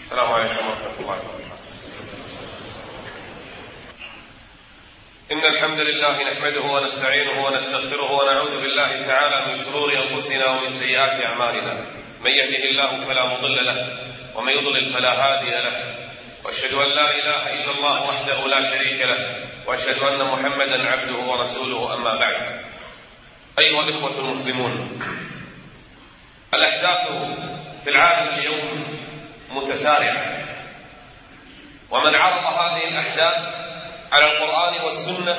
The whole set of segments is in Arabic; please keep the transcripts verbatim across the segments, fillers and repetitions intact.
السلام عليكم ورحمة الله وبركاته. إن الحمد لله نحمده ونستعينه ونستغفره ونعوذ بالله تعالى من شرور أنفسنا ومن سيئات أعمالنا، من يهده الله فلا مضل له ومن يضلل فلا هادي له، وأشهد أن لا إله إلا الله وحده لا شريك له، وأشهد أن محمدا عبده ورسوله، أما بعد. أيها الإخوة المسلمون، الأحداث في العالم اليوم متسارعة، ومن عرض هذه الأحداث على القرآن والسنة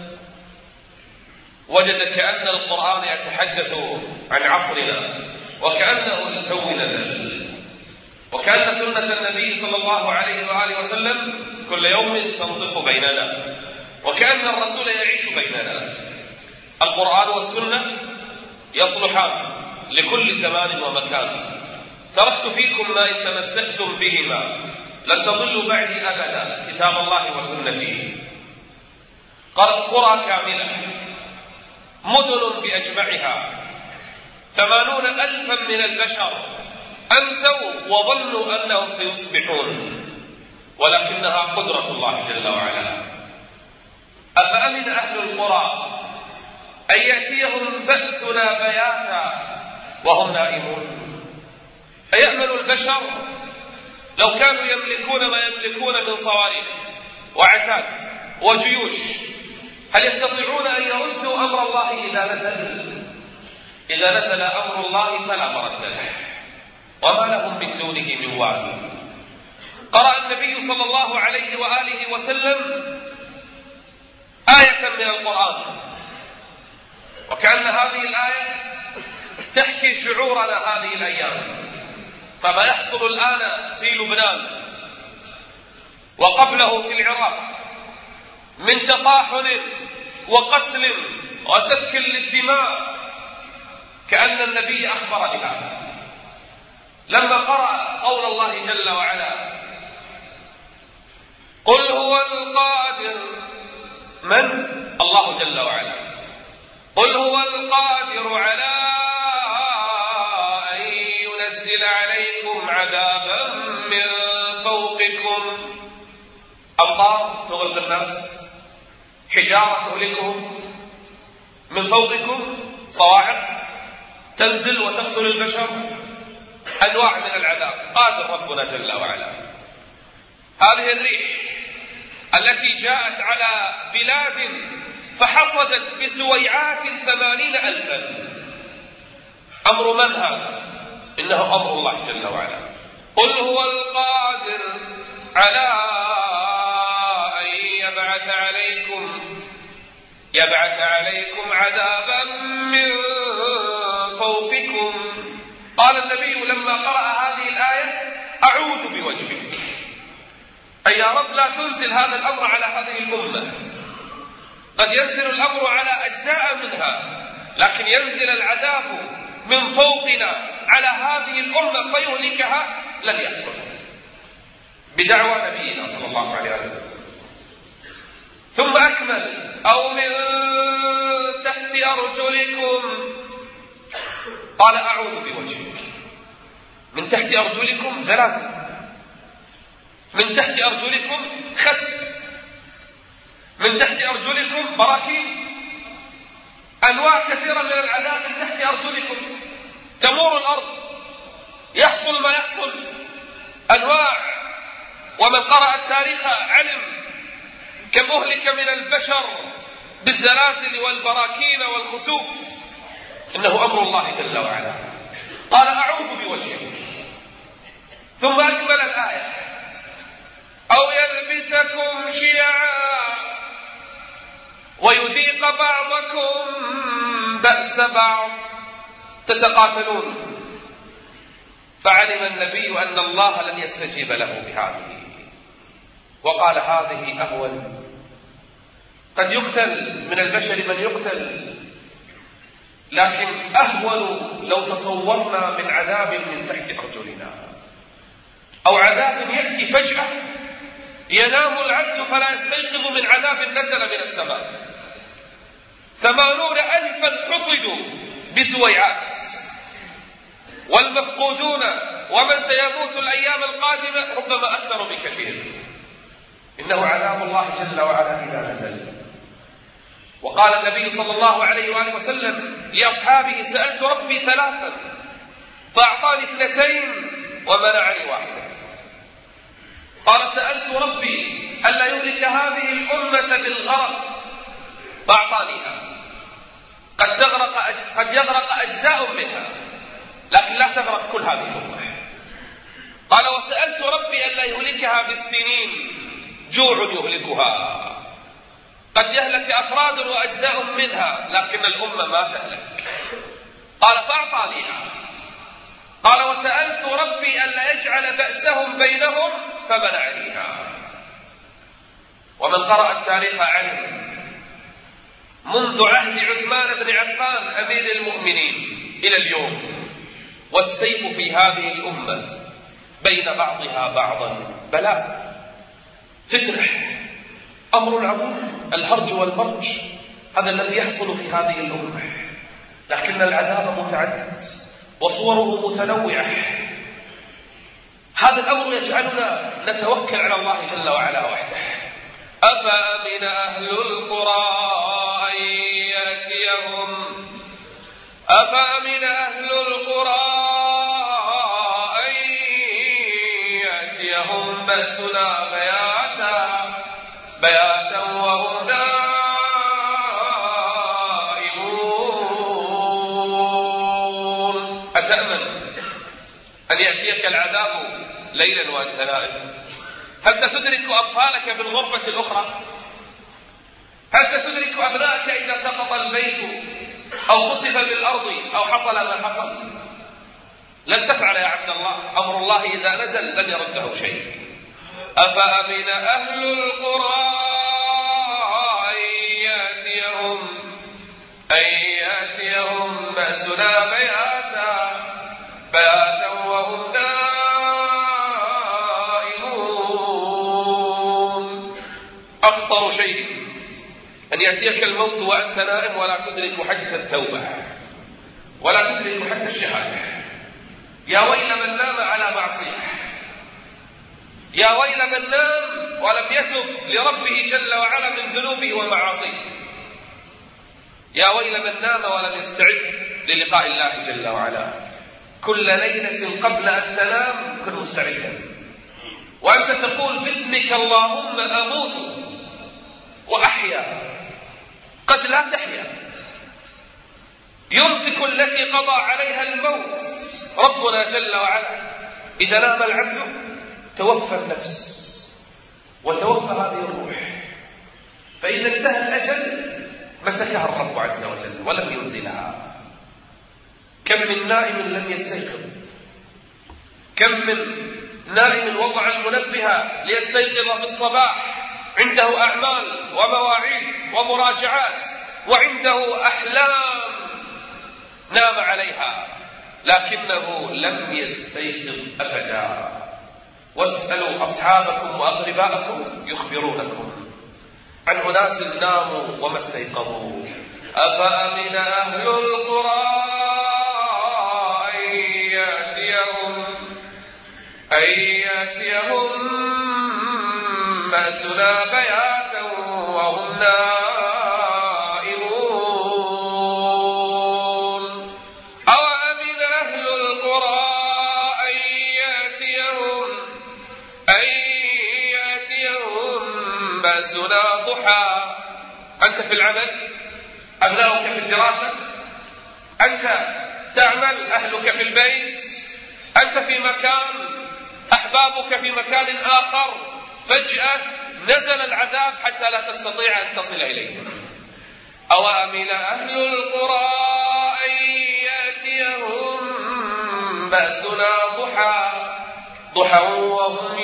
وجد كأن القرآن يتحدث عن عصرنا وكأنه التو نزل، وكأن سنة النبي صلى الله عليه وآله وسلم كل يوم تنطق بيننا، وكأن الرسول يعيش بيننا. القرآن والسنة يصلحان لكل زمان ومكان. تركت فيكم ما إن تمسكتم بهما لن تضلوا بعدي أبدا، كتاب الله وسنتي. قرى كاملة، مدن بأجمعها، ثمانون ألفا من البشر أمسوا وظنوا أنهم سيصبحون، ولكنها قدرة الله جل وعلا. أفأمن أهل القرى أن يأتيهم بأسنا بياتا وهم نائمون؟ أيأمن البشر لو كانوا يملكون ما يملكون من صواريخ وعتاد وجيوش، هل يستطيعون أن يردوا أمر الله إذا نزل؟ إذا نزل أمر الله فلا مرد له، وما لهم من دونه من وال. قرأ النبي صلى الله عليه وآله وسلم آية من القرآن، وكأن هذه الآية تحكي شعورنا هذه الأيام. فما يحصل الآن في لبنان وقبله في العراق من تطاحن وقتل وسفك للدماء كأن النبي أخبر بها لما قرأ قول الله جل وعلا: قل هو القادر. من؟ الله جل وعلا. قل هو القادر على أن ينزل عليكم عذابا من فوقكم، أمطار تغرق الناس، حجارة تهلكهم، من فوقكم صواعق تنزل وتقتل البشر، أنواع من العذاب. قادر ربنا جل وعلا. هذه الريح التي جاءت على بلاد فحصدت بسويعات ثمانين ألفا، أمر من هذا؟ إنه أمر الله جل وعلا. قل هو القادر على أن يبعث عليكم يبعث عليكم عذابا من فوقكم. قال النبي لما قرأ هذه الآية: أعوذ بوجهك، أي يا رب لا تنزل هذا الأمر على هذه الأمة. قد ينزل الأمر على أجزاء منها، لكن ينزل العذاب من فوقنا على هذه الأمة فيهلكها لن يحصل، بدعوى نبينا صلى الله عليه وسلم. ثم أكمل: أو من تحت أرجلكم. قال: أعوذ بوجهك. من تحت أرجلكم زلازل، من تحت أرجلكم خسف، من تحت أرجلكم براكين، أنواع كثيرة من العذاب من تحت أرجلكم. تمور الأرض، يحصل ما يحصل، أنواع. ومن قرأ التاريخ علم كم أهلك من البشر بالزلازل والبراكين والخسوف. إنه أمر الله جل وعلا. قال: أعوذ بوجهك. ثم أكمل الآية: أو يلبسكم شيعا ويذيق بعضكم بأس بعض، تتقاتلون. فعلم النبي أن الله لن يستجيب له بهذه، وقال: هذه أهون. قد يقتل من البشر من يقتل، لكن أهون لو تصورنا من عذاب من تحت أرجلنا، أو عذاب يأتي فجأة ينام العبد فلا يستيقظ من عذاب نزل من السماء. ثمانون ألفا حصدوا بسويعات، والمفقودون ومن سيموت الأيام القادمة ربما أكثر بكثير. إنه عذاب الله جل وعلا إذا نزل. وقال النبي صلى الله عليه وآله وسلم لأصحابه: سألت ربي ثلاثا فأعطاني اثنتين ومنعني واحدة. قال: سألت ربي ألا يهلك هذه الأمة بالغرق فأعطانيها، قد تغرق قد يغرق أجزاء منها لكن لا تغرق كل هذه الأمة. قال: وسألت ربي ألا يهلكها بالسنين، جوع يهلكها، قد يهلك أفراد وأجزاء منها لكن الأمة ما تهلك. قال: فأعطانيها. قال: وسألت ربي ألا يجعل بأسهم بينهم فمنعنيها. ومن قرأ التاريخ علم منذ عهد عثمان بن عفان أمير المؤمنين إلى اليوم والسيف في هذه الأمة بين بعضها بعضا بلاء، فتنة، أمر عظيم، الهرج والمرج، هذا الذي يحصل في هذه الأمة. لكن العذاب متعدد وصوره متنوعة. هذا الأمر يجعلنا نتوكل على الله جل وعلا وحده. أفأمن أهل القرى أن يأتيهم أفأمن أهل القرى أن يأتيهم بأسنا بياتا بياتا وهم نائمون. أتأمن أن يأتيك العذاب ليلا وأنت نائم؟ هل ستدرك أطفالك بالغرفة الأخرى؟ هل ستدرك أبنائك إذا سقط البيت أو خسف بالأرض أو حصل ما حصل؟ لن تفعل يا عبد الله. أمر الله إذا نزل لن يرده شيء. أفأمن أهل القرى أن يأتيهم أن يأتيهم بأسنا بياتا بياتا وهم نائمون. أخطر شيء أن يأتيك الموت وأنت نائم ولا تدرك حتى التوبة ولا تدرك حتى الشهادة. يا ويل من نام على معصية، يا ويل من نام ولم يتب لربه جل وعلا من ذنوبه ومعاصيه، يا ويل من نام ولم يستعد للقاء الله جل وعلا. كل ليلة قبل أن تنام كن مستعدا وأنت تقول: باسمك اللهم أموت وأحيا. قد لا تحيا. يمسك التي قضى عليها الموت ربنا جل وعلا. إذا نام العبد توفى النفس وتوفى هذه الروح، فإذا انتهى الأجل مسكها الرب عز وجل ولم ينزلها. كم من نائم لم يستيقظ، كم من نائم وضع المنبه ليستيقظ في الصباح، عنده أعمال ومواعيد ومراجعات وعنده أحلام نام عليها لكنه لم يستيقظ أبدا. واسألوا أصحابكم وأقرباءكم يخبرونكم عن أناس ناموا وما استيقظوا. أفأمن أهل القرى أن يأتيهم أن يأتيهم بأسنا بياتا وهم نائمون. أوأمن أهل القرى أن يأتيهم أن يأتيهم بأسنا ضحى. أنت في العمل، أبناؤك في الدراسة، أنت تعمل، أهلك في البيت، أنت في مكان، أحبابك في مكان آخر، فجأة نزل العذاب حتى لا تستطيع أن تصل إليه. أوأمن أهل القرى أن يأتيهم بأسنا ضحى ضحى وهم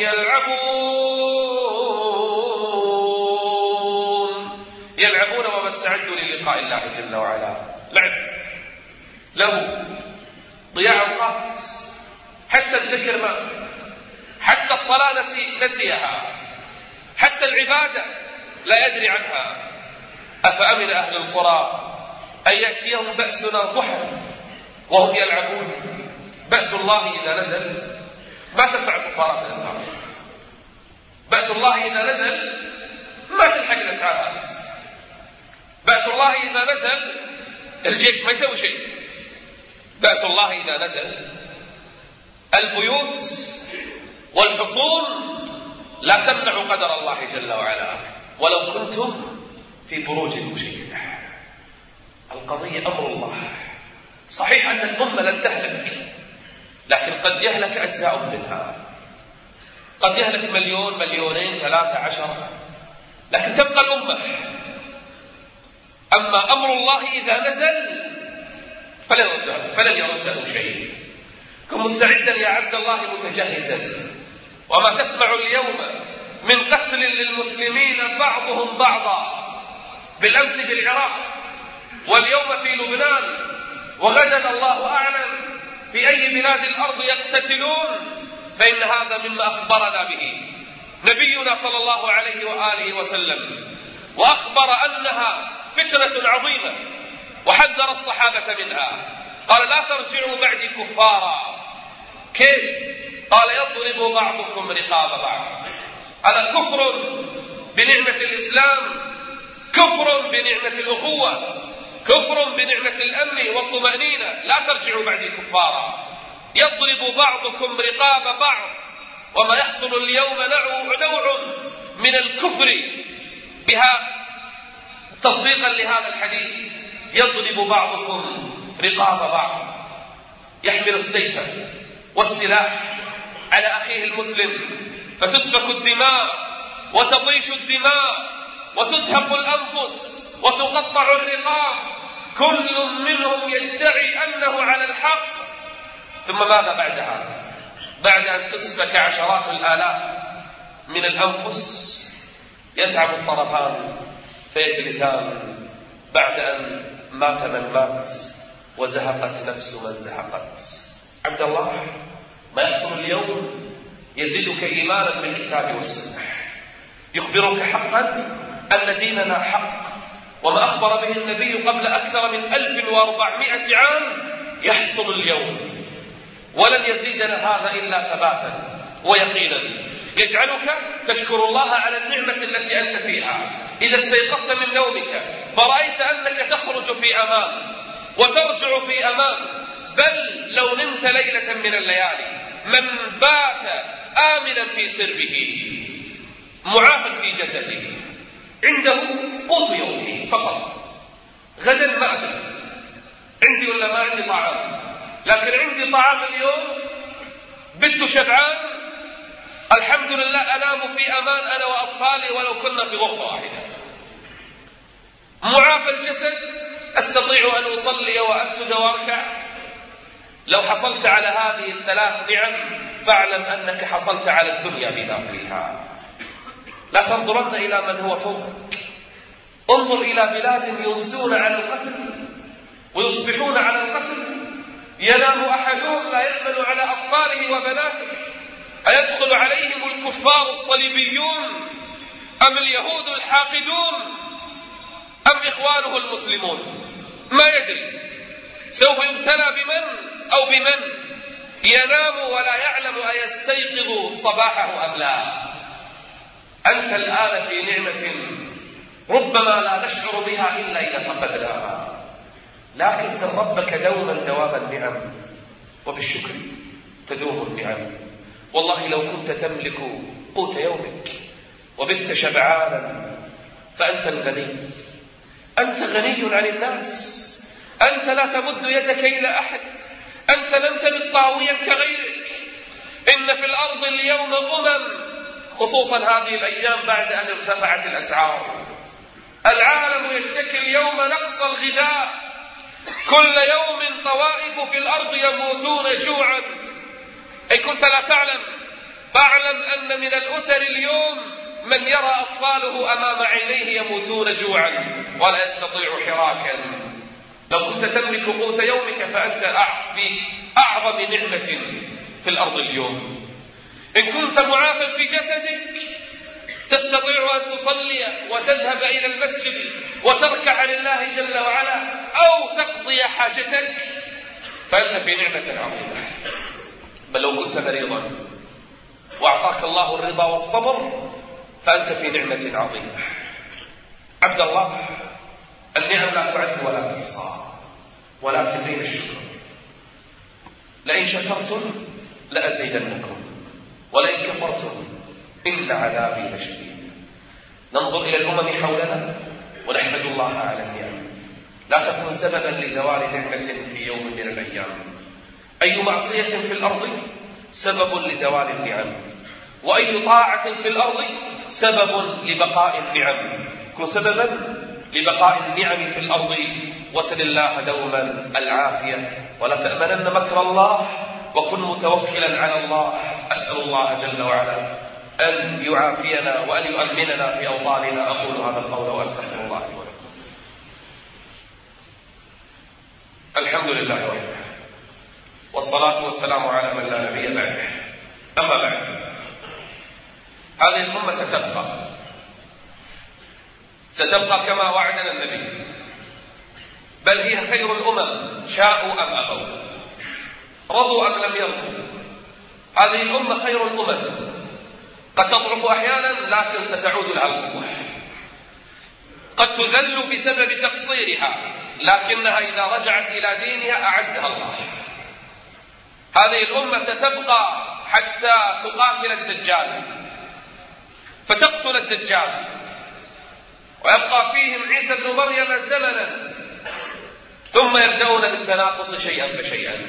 يلعبون يلعبون وما استعدوا للقاء الله جل وعلا. لعب له ضياع أوقات، حتى الذكر ما، حتى الصلاة نسي نسيها، حتى العبادة لا يدري عنها. أفأمن أهل القرى أن يأتيهم بأسنا ضحى وهم يلعبون. بأس الله إذا نزل ما تنفع السفارات الأنهار. بأس الله إذا نزل ما تلحق الأسعار. بأس الله إذا نزل الجيش ما يسوي شيء. بأس الله إذا نزل البيوت والحصون لا تمنع قدر الله جل وعلا ولو كنتم في بروج مشيدة. القضية أمر الله. صحيح أن الأمة لن تهلك فيه، لكن قد يهلك أجزاء منها، قد يهلك مليون مليونين ثلاثة عشر، لكن تبقى الأمة. أما أمر الله إذا نزل فلن يرده, فلن يرده شيء. كن مستعدا يا عبد الله متجهزا. وما تسمع اليوم من قتل للمسلمين بعضهم بعضا، بالأمس في العراق واليوم في لبنان وغدا الله أعلم في أي بلاد الأرض يقتتلون، فإن هذا مما أخبرنا به نبينا صلى الله عليه وآله وسلم، وأخبر أنها فتنة عظيمة وحذر الصحابة منها. قال لا ترجعوا بعدي كفارا. كيف؟ قال يضرب بعضكم رقاب بعض. هذا كفر بنعمة الإسلام، كفر بنعمة الأخوة، كفر بنعمة الأمن والطمأنينة. لا ترجعوا بعدي كفارا. يضرب بعضكم رقاب بعض. وما يحصل اليوم نوع من الكفر بها تصديقا لهذا الحديث. يضرب بعضكم رقاب بعض، يحمل السيف والسلاح على أخيه المسلم فتسفك الدماء وتطيش الدماء وتزهق الأنفس وتقطع الرقاب، كل منهم يدعي أنه على الحق. ثم ماذا بعد هذا؟ بعد أن تسفك عشرات الآلاف من الأنفس يتعب الطرفان فيجلسان بعد أن مات من مات وزهقت نفس من زهقت. عبد الله، ما يحصل اليوم يزيدك إيمانا بالكتاب والسنة، يخبرك حقا أن ديننا حق، وما أخبر به النبي قبل أكثر من ألف وأربعمائة عام يحصل اليوم، ولن يزيدنا هذا إلا ثباتا ويقينا يجعلك تشكر الله على النعمة التي أنت فيها. إذا استيقظت من نومك فرأيت أنك تخرج في أمان وترجع في أمان، بل لو نمت ليلة من الليالي، من بات آمنا في سربه معافا في جسده عنده قوت يومه فقط، غدا ما أدري عندي ولا ما عندي طعام، لكن عندي طعام اليوم، بت شبعان، الحمد لله أنام في أمان أنا وأطفالي ولو كنا في غرفة واحدة. معافى الجسد، أستطيع أن أصلي وأسجد وأركع. لو حصلت على هذه الثلاث نعم فاعلم أنك حصلت على الدنيا بداخلها. لا تنظرن إلى من هو فوقك، انظر إلى بلاد يمسون على القتل ويصبحون على القتل، ينام أحدهم لا يأمن على أطفاله وبناته. أيدخل عليهم الكفار الصليبيون أم اليهود الحاقدون أم إخوانه المسلمون؟ ما يدري، سوف يبتلى بمن أو بمن، ينام ولا يعلم أيستيقظ صباحه أم لا. أنت الآن في نعمة ربما لا نشعر بها إلا إذا فقدناها، لكن سل ربك دوما دوام النعم، وبالشكر تدوم النعم. والله لو كنت تملك قوت يومك وبت شبعانا فأنت الغني، أنت غني عن الناس، أنت لا تمد يدك إلى أحد، أنت لم تبت طاويا كغيرك. إن في الأرض اليوم أمم، خصوصا هذه الأيام بعد أن ارتفعت الأسعار، العالم يشتكي اليوم نقص الغذاء، كل يوم طوائف في الأرض يموتون جوعا. إن كنت لا تعلم فاعلم أن من الأسر اليوم من يرى أطفاله أمام عينيه يموتون جوعا ولا يستطيع حراكا. لو كنت تملك قوت يومك فأنت في أعظم نعمة في الأرض اليوم. إن كنت معافى في جسدك تستطيع أن تصلي وتذهب إلى المسجد وتركع لله جل وعلا أو تقضي حاجتك، فأنت في نعمة عظيمة. بل لو كنت مريضا وأعطاك الله الرضا والصبر فأنت في نعمة عظيمة. عبد الله، النعم لا تعد ولا تحصى، ولكن بين الشكر. لئن شكرتم لأزيدنكم ولئن كفرتم إن عذابي لشديد. ننظر إلى الأمم حولنا ونحمد الله على النعم. لا تكون سببا لزوال نعمة في يوم من الأيام. أي معصية في الأرض سبب لزوال النعم، وأي طاعة في الأرض سبب لبقاء النعم. كن سببا لبقاء النعم في الأرض، وسل الله دوما العافية، ولا تأمنن مكر الله، وكن متوكلا على الله. أسأل الله جل وعلا أن يعافينا وأن يؤمننا في أوطاننا. أقول هذا القول وأستغفر الله لي ولكم. الحمد لله وحده، والصلاة والسلام على من لا نبي بعده. أما بعد، هذه الأمة ستبقى ستبقى كما وعدنا النبي، بل هي خير الأمم شاءوا أم أبوا، رضوا أم لم يرضوا. هذه الأمة خير الأمم، قد تضعف أحيانا لكن ستعود لها القوة، قد تذل بسبب تقصيرها لكنها إذا رجعت إلى دينها أعزها الله. هذه الأمة ستبقى حتى تقاتل الدجال فتقتل الدجال، ويبقى فيهم عيسى بن مريم زمنا، ثم يبدأون بالتناقص شيئا فشيئا،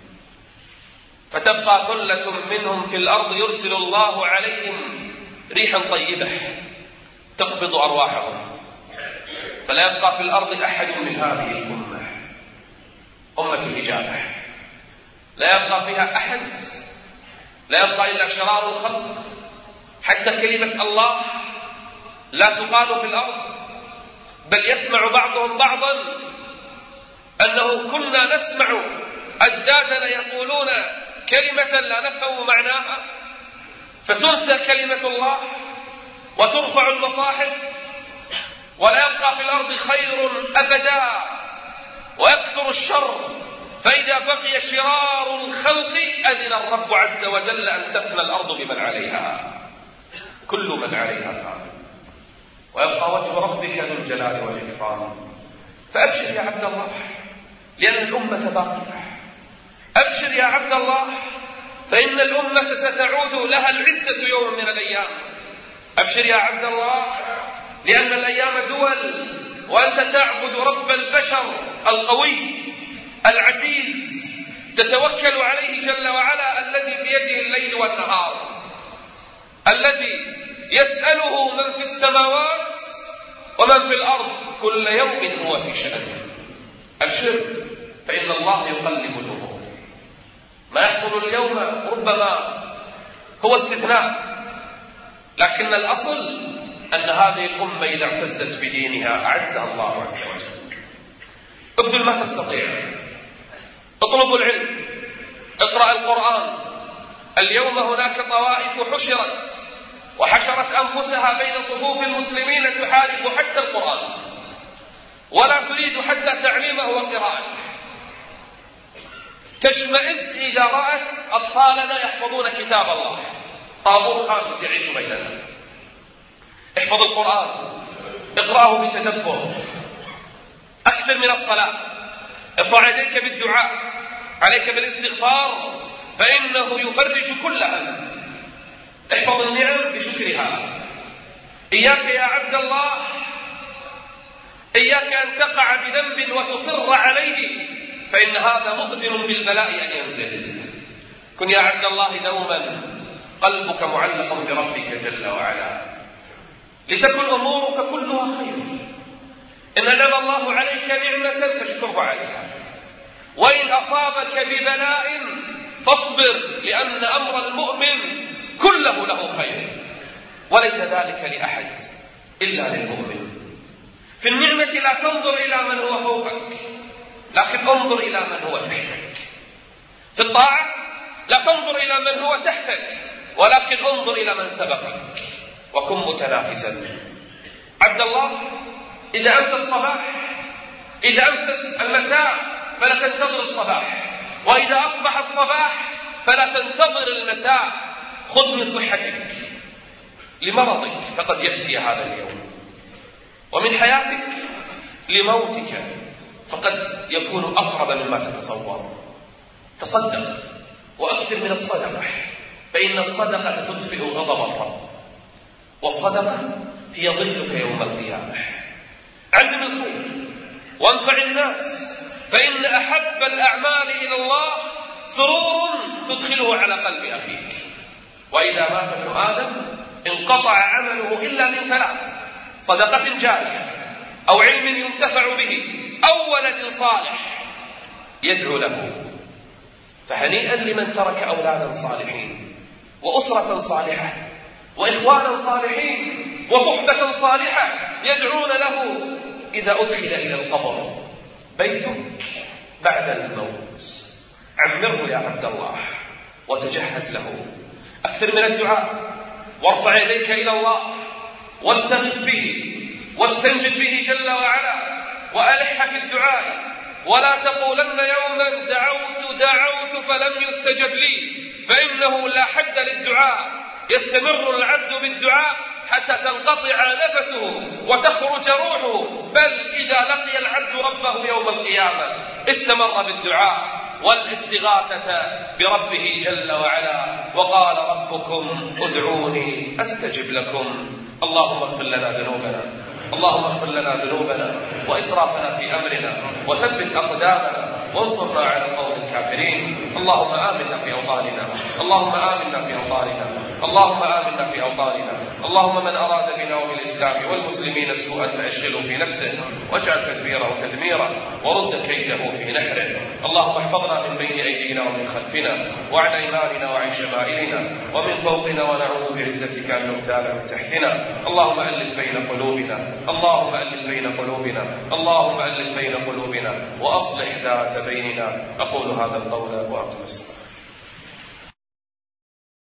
فتبقى ثلة منهم في الأرض يرسل الله عليهم ريحا طيبة تقبض أرواحهم، فلا يبقى في الأرض أحد من هذه الأمة، أمة الإجابة، لا يبقى فيها أحد، لا يبقى إلا شرار الخلق، حتى كلمة الله لا تقال في الأرض، بل يسمع بعضهم بعضا أنه كنا نسمع أجدادنا يقولون كلمة لا نفهم معناها، فتنسى كلمة الله وترفع المصاحف، ولا يبقى في الأرض خير أبدا، ويكثر الشر، فإذا بقي شرار الخلق أذن الرب عز وجل أن تفنى الأرض بمن عليها، كل من عليها فان، ويبقى وجه ربك ذو الجلال والإكرام. فأبشر يا عبد الله، لأن الأمة باقية. أبشر يا عبد الله، فإن الأمة ستعود لها العزة يوم من الأيام. أبشر يا عبد الله، لأن الأيام دول، وأنت تعبد رب البشر القوي العزيز، تتوكل عليه جل وعلا، الذي بيده الليل والنهار، الذي يسأله من في السماوات ومن في الأرض، كل يوم هو في شأن. أبشر، فإن الله يقلب الأمور. ما يحصل اليوم ربما هو استثناء، لكن الأصل أن هذه الأمة إذا اعتزت بدينها أعزها الله عز وجل. ابذل ما تستطيع، اطلبوا العلم، اقرأ القرآن. اليوم هناك طوائف حشرت وحشرت أنفسها بين صفوف المسلمين تحارب حتى القرآن، ولا تريد حتى تعليمه وقراءته. تشمئز إذا رأت أطفالنا يحفظون كتاب الله، طابور خامس يعيش بيننا. احفظ القرآن، اقرأه بتدبر، أكثر من الصلاة، ارفع يديك بالدعاء، عليك بالاستغفار، فإنه يفرج كل هم. احفظ النعم بشكرها. إياك يا عبد الله، إياك أن تقع بذنب وتصر عليه، فإن هذا مؤذن بالبلاء أن ينزل. كن يا عبد الله دوما قلبك معلق بربك جل وعلا، لتكن أمورك كلها خير. إن أنعم الله عليك نعمة فاشكره عليها، وإن أصابك ببلاء فاصبر، لأن أمر المؤمن كله له خير، وليس ذلك لأحد إلا للمؤمن. في النعمة لا تنظر إلى من هو فوقك، لكن انظر إلى من هو تحتك. في الطاعة لا تنظر إلى من هو تحتك، ولكن انظر إلى من سبقك، وكن متنافسا. عبد الله، إذا أمس الصباح، إذا أمس المساء، فلا تنتظر الصباح، وإذا أصبح الصباح فلا تنتظر المساء، خذ من صحتك لمرضك فقد يأتي هذا اليوم، ومن حياتك لموتك فقد يكون أقرب مما تتصور. تصدق وأكثر من الصدقة، فإن الصدقة تطفئ غضب الرب، والصدقة هي ظلك يوم القيامة. علم الخير وانفع الناس، فإن أحب الأعمال إلى الله سرور تدخله على قلب أخيك. وإذا مات ابن آدم انقطع عمله إلا من ثلاث: صدقة جارية، أو علم ينتفع به، أو ولد صالح يدعو له. فهنيئا لمن ترك أولادا صالحين وأسرة صالحة وإخوانا صالحين وصحبة صالحة يدعون له إذا أدخل إلى القبر. بيتك بعد الموت عمره يا عبد الله وتجهز له، أكثر من الدعاء، وارفع يديك إلى الله واستغث به واستنجد به جل وعلا، وألح في الدعاء، ولا تقولن يوما دعوت دعوت فلم يستجب لي، فإنه لا حد للدعاء، يستمر العبد بالدعاء حتى تنقطع نفسه وتخرج روحه، بل إذا لقي العبد ربه يوم القيامة استمر بالدعاء والاستغاثة بربه جل وعلا، وقال ربكم ادعوني أستجب لكم. اللهم اغفر لنا ذنوبنا، اللهم اغفر لنا ذنوبنا وإسرافنا في أمرنا، وثبت أقدامنا وانصرنا على القوم الكافرين. اللهم آمنا في أوطاننا، اللهم آمنا في أوطاننا، اللهم آمنا في أوطاننا. اللهم من أراد بنا وبالإسلام والمسلمين سوءا فأشغله في نفسه، واجعل تدبيره تدميرا، ورد كيده في نحره. اللهم احفظنا من بين أيدينا ومن خلفنا، وعن أيماننا وعن شمائلنا، ومن فوقنا، ونعوذ بعزتك أن نغتال من تحتنا. اللهم ألف بين قلوبنا، اللهم ألف بين قلوبنا، اللهم ألف بين قلوبنا، وأصلح ذات بيننا. أقول هذا القول وأقم الصلاة.